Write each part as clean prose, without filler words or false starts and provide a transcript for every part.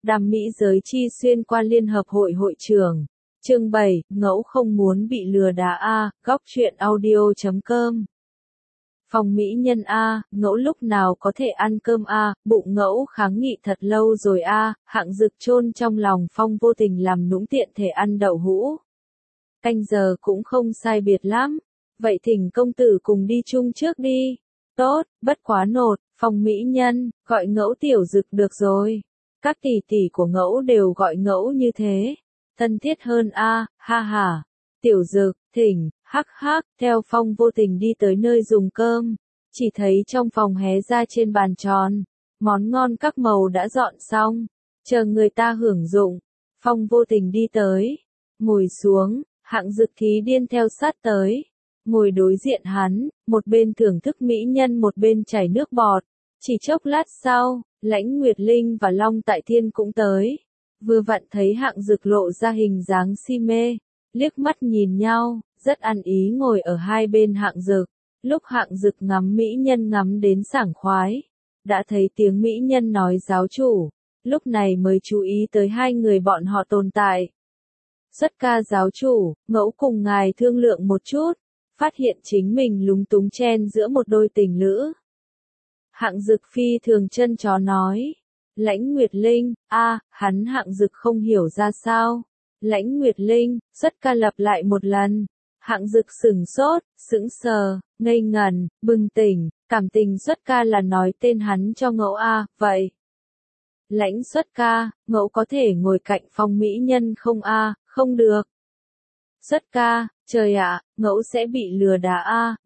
Đàm Mỹ Giới Chi xuyên qua Liên Hợp Hội hội trưởng. Chương 7, Ngẫu không muốn bị lừa đá a, góc truyện audio.com. Phòng mỹ nhân a, Ngẫu lúc nào có thể ăn cơm a, bụng Ngẫu kháng nghị thật lâu rồi a, Hạng Dực chôn trong lòng Phong vô tình làm nũng tiện thể ăn đậu hũ. Canh giờ cũng không sai biệt lắm, vậy thỉnh công tử cùng đi chung trước đi. Tốt, bất quá nột, Phòng mỹ nhân, gọi Ngẫu tiểu Dực được rồi. Các tỷ tỷ của Ngẫu đều gọi Ngẫu như thế. Thân thiết hơn a, ha ha. Tiểu Dực, thỉnh, hắc hắc, theo Phong vô tình đi tới nơi dùng cơm. Chỉ thấy trong phòng hé ra trên bàn tròn, món ngon các màu đã dọn xong, chờ người ta hưởng dụng. Phong vô tình đi tới, ngồi xuống, Hạng Dực thí điên theo sát tới. Ngồi đối diện hắn, một bên thưởng thức mỹ nhân một bên chảy nước bọt. Chỉ chốc lát sau, Lãnh Nguyệt Linh và Long Tại Thiên cũng tới. Vừa vặn thấy Hạng Dực lộ ra hình dáng si mê, liếc mắt nhìn nhau, rất ăn ý ngồi ở hai bên Hạng Dực. Lúc Hạng Dực ngắm mỹ nhân ngắm đến sảng khoái, đã thấy tiếng mỹ nhân nói giáo chủ, lúc này mới chú ý tới hai người bọn họ tồn tại. Xuất ca giáo chủ, Ngẫu cùng ngài thương lượng một chút, phát hiện chính mình lúng túng chen giữa một đôi tình lữ. Hạng Dực phi thường chân chó nói. Lãnh Nguyệt Linh, hắn Hạng Dực không hiểu ra sao. Lãnh Nguyệt Linh, xuất ca lặp lại một lần. Hạng Dực sửng sốt, sững sờ, ngây ngẩn, bừng tỉnh, cảm tình xuất ca là nói tên hắn cho Ngẫu a, vậy. Lãnh xuất ca, Ngẫu có thể ngồi cạnh Phong mỹ nhân không a, không được. Xuất ca, trời ạ, Ngẫu sẽ bị lừa đá a,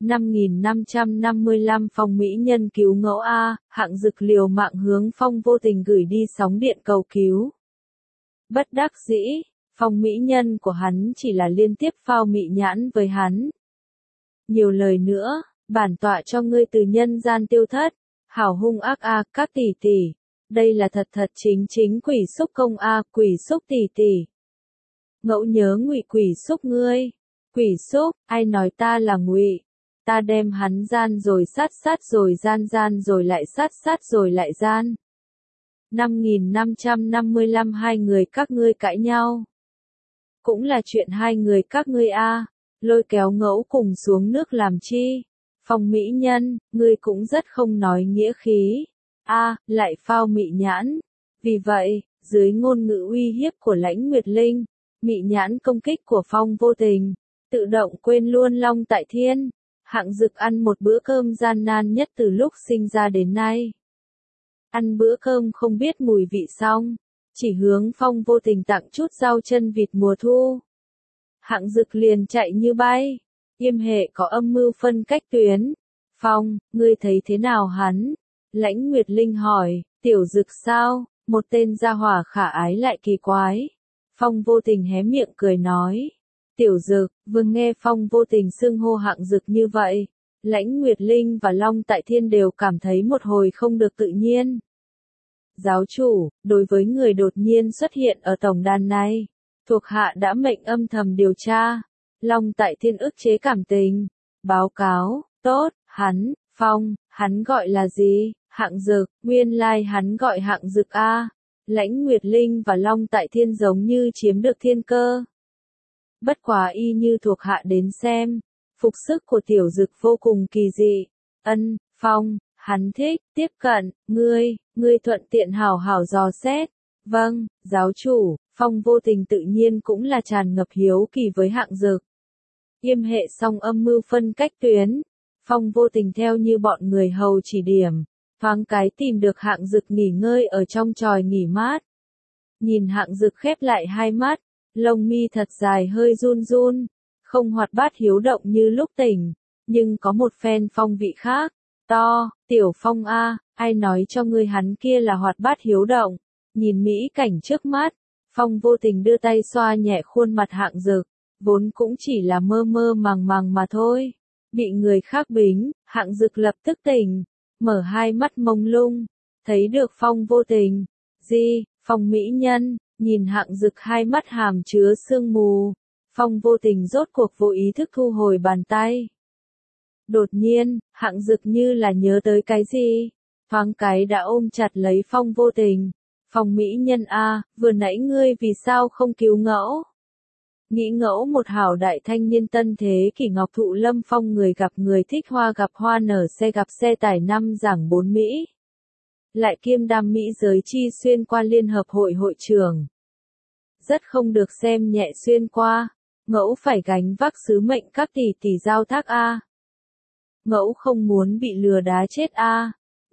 5555 Phong mỹ nhân cứu Ngẫu a, Hạng Dực liều mạng hướng Phong vô tình gửi đi sóng điện cầu cứu. Bất đắc dĩ, Phong mỹ nhân của hắn chỉ là liên tiếp phao mị nhãn với hắn. Nhiều lời nữa, bản tọa cho ngươi từ nhân gian tiêu thất, hảo hung ác a, các tỷ tỷ. Đây là thật thật chính chính quỷ xúc công a, quỷ xúc tỷ tỷ. Ngẫu nhớ Ngụy quỷ xúc ngươi. Quỷ xúc, ai nói ta là Ngụy? Ta đem hắn gian rồi sát sát rồi gian gian rồi lại sát sát rồi lại gian. 5555 hai người các ngươi cãi nhau. Cũng là chuyện hai người các ngươi a, lôi kéo Ngẫu cùng xuống nước làm chi? Phong mỹ nhân, ngươi cũng rất không nói nghĩa khí. Lại phao mị nhãn. Vì vậy, dưới ngôn ngữ uy hiếp của Lãnh Nguyệt Linh, mị nhãn công kích của Phong vô tình, tự động quên luôn Long Tại Thiên. Hạng Dực ăn một bữa cơm gian nan nhất từ lúc sinh ra đến nay. Ăn bữa cơm không biết mùi vị xong, chỉ hướng Phong vô tình tặng chút rau chân vịt mùa thu. Hạng Dực liền chạy như bay, yêm hệ có âm mưu phân cách tuyến. Phong, ngươi thấy thế nào hắn? Lãnh Nguyệt Linh hỏi, tiểu Dực sao? Một tên gia hỏa khả ái lại kỳ quái. Phong vô tình hé miệng cười nói. Tiểu Dực, vừa nghe Phong vô tình xưng hô Hạng Dực như vậy, Lãnh Nguyệt Linh và Long Tại Thiên đều cảm thấy một hồi không được tự nhiên. Giáo chủ, đối với người đột nhiên xuất hiện ở tổng đàn này, thuộc hạ đã mệnh âm thầm điều tra. Long Tại Thiên ức chế cảm tình. Báo cáo, tốt, Phong, hắn gọi là gì? Hạng Dực, nguyên lai hắn gọi Hạng Dực a. Lãnh Nguyệt Linh và Long Tại Thiên giống như chiếm được thiên cơ. Bất quá y như thuộc hạ đến xem, phục sức của tiểu Dực vô cùng kỳ dị. Phong, hắn thích, tiếp cận, ngươi thuận tiện hảo hảo dò xét. Vâng, giáo chủ. Phong vô tình tự nhiên cũng là tràn ngập hiếu kỳ với Hạng Dực. Yêm hệ xong âm mưu phân cách tuyến, Phong vô tình theo như bọn người hầu chỉ điểm, thoáng cái tìm được Hạng Dực nghỉ ngơi ở trong chòi nghỉ mát. Nhìn Hạng Dực khép lại hai mắt, lông mi thật dài hơi run run, không hoạt bát hiếu động như lúc tỉnh, nhưng có một phen phong vị khác. Tiểu Phong a, ai nói cho ngươi hắn kia là hoạt bát hiếu động? Nhìn mỹ cảnh trước mắt, Phong vô tình đưa tay xoa nhẹ khuôn mặt Hạng Dực, vốn cũng chỉ là mơ mơ màng màng mà thôi. Bị người khác bính, Hạng Dực lập tức tỉnh, mở hai mắt mông lung, thấy được Phong vô tình. Phong mỹ nhân, nhìn Hạng Dực hai mắt hàm chứa sương mù. Phong vô tình rốt cuộc vô ý thức thu hồi bàn tay. Đột nhiên, Hạng Dực như là nhớ tới cái gì, thoáng cái đã ôm chặt lấy Phong vô tình. Phong mỹ nhân a, vừa nãy ngươi vì sao không cứu Ngẫu? Nghĩ Ngẫu một hảo đại thanh niên tân thế kỷ ngọc thụ lâm phong, người gặp người thích hoa gặp hoa nở xe gặp xe tải năm giảng bốn Mỹ. Lại kiêm đam Mỹ giới chi xuyên qua liên hợp hội hội trưởng. Rất không được xem nhẹ xuyên qua. Ngẫu phải gánh vác sứ mệnh các tỷ tỷ giao thác a. Ngẫu không muốn bị lừa đá chết a.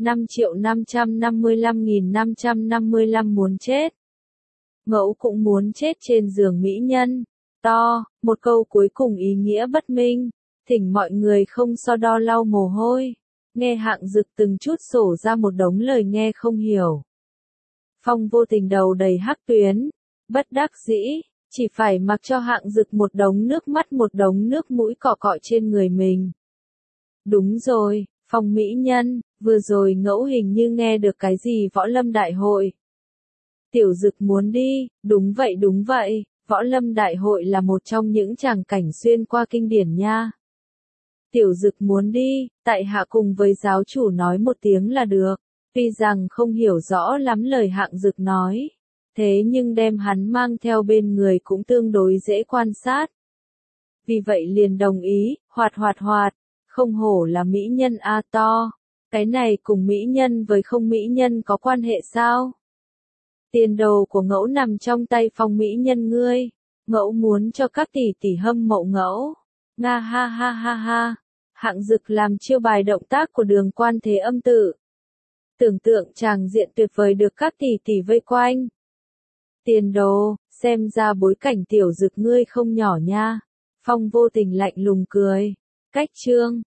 5.555.555 muốn chết. Ngẫu cũng muốn chết trên giường mỹ nhân. To, một câu cuối cùng ý nghĩa bất minh. Thỉnh mọi người không so đo lau mồ hôi. Nghe Hạng Dực từng chút sổ ra một đống lời nghe không hiểu. Phong vô tình đầu đầy hắc tuyến. Bất đắc dĩ, chỉ phải mặc cho Hạng Dực một đống nước mắt một đống nước mũi cọ cọ trên người mình. Đúng rồi, Phong mỹ nhân, vừa rồi Ngẫu hình như nghe được cái gì võ lâm đại hội. Tiểu Dực muốn đi, đúng vậy, võ lâm đại hội là một trong những tràng cảnh xuyên qua kinh điển nha. Tiểu Dực muốn đi, tại hạ cùng với giáo chủ nói một tiếng là được, tuy rằng không hiểu rõ lắm lời Hạng Dực nói. Thế nhưng đem hắn mang theo bên người cũng tương đối dễ quan sát. Vì vậy liền đồng ý, hoạt, không hổ là mỹ nhân a to. Cái này cùng mỹ nhân với không mỹ nhân có quan hệ sao? Tiền đồ của Ngẫu nằm trong tay Phong mỹ nhân ngươi. Ngẫu muốn cho các tỷ tỷ hâm mộ Ngẫu. Nga ha. Hạng Dực làm chiêu bài động tác của Đường Quan Thế Âm tự. Tưởng tượng tràng diện tuyệt vời được các tỷ tỷ vây quanh. Tiền đồ, xem ra bối cảnh Tiểu Dực ngươi không nhỏ nha. Phong vô tình lạnh lùng cười. Cách chương.